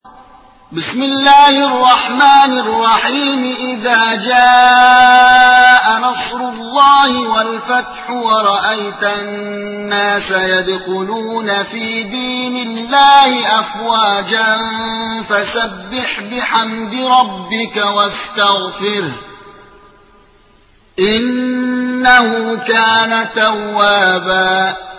بسم الله الرحمن الرحيم إذا جاء نصر الله والفتح ورأيت الناس يدخلون في دين الله أفواجا فسبح بحمد ربك واستغفره إنه كان توابا